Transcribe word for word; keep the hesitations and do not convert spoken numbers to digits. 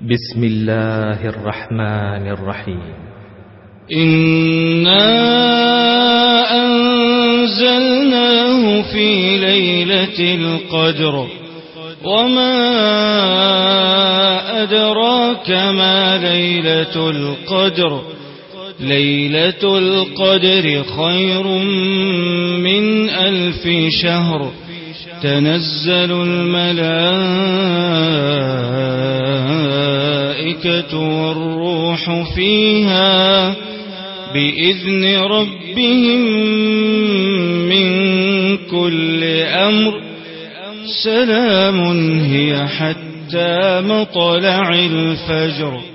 بسم الله الرحمن الرحيم. إنا أنزلناه في ليلة القدر وما أدراك ما ليلة القدر ليلة القدر خير من ألف شهر تنزل الملائكة والروح فيها بإذن ربهم من كل أمر سلام هي حتى مطلع الفجر.